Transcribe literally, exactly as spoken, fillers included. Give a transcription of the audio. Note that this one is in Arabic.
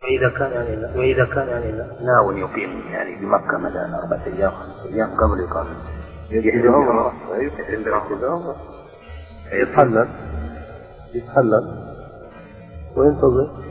وإذا كان يعني لا. وإذا كان يعني لا. ناوي يقيم يعني بمكة مثلا أربعة أيام خمسة أيام قبل إقامة يتحلل يتحلل يتحلل وينتظر